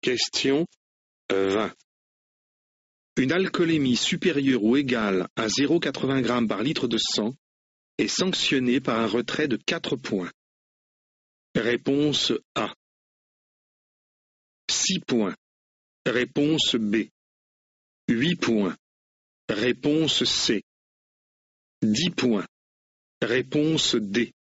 Question 20. Une alcoolémie supérieure ou égale à 0,80 g par litre de sang est sanctionnée par un retrait de 4 points. Réponse A. 6 points. Réponse B. 8 points. Réponse C. 10 points. Réponse D.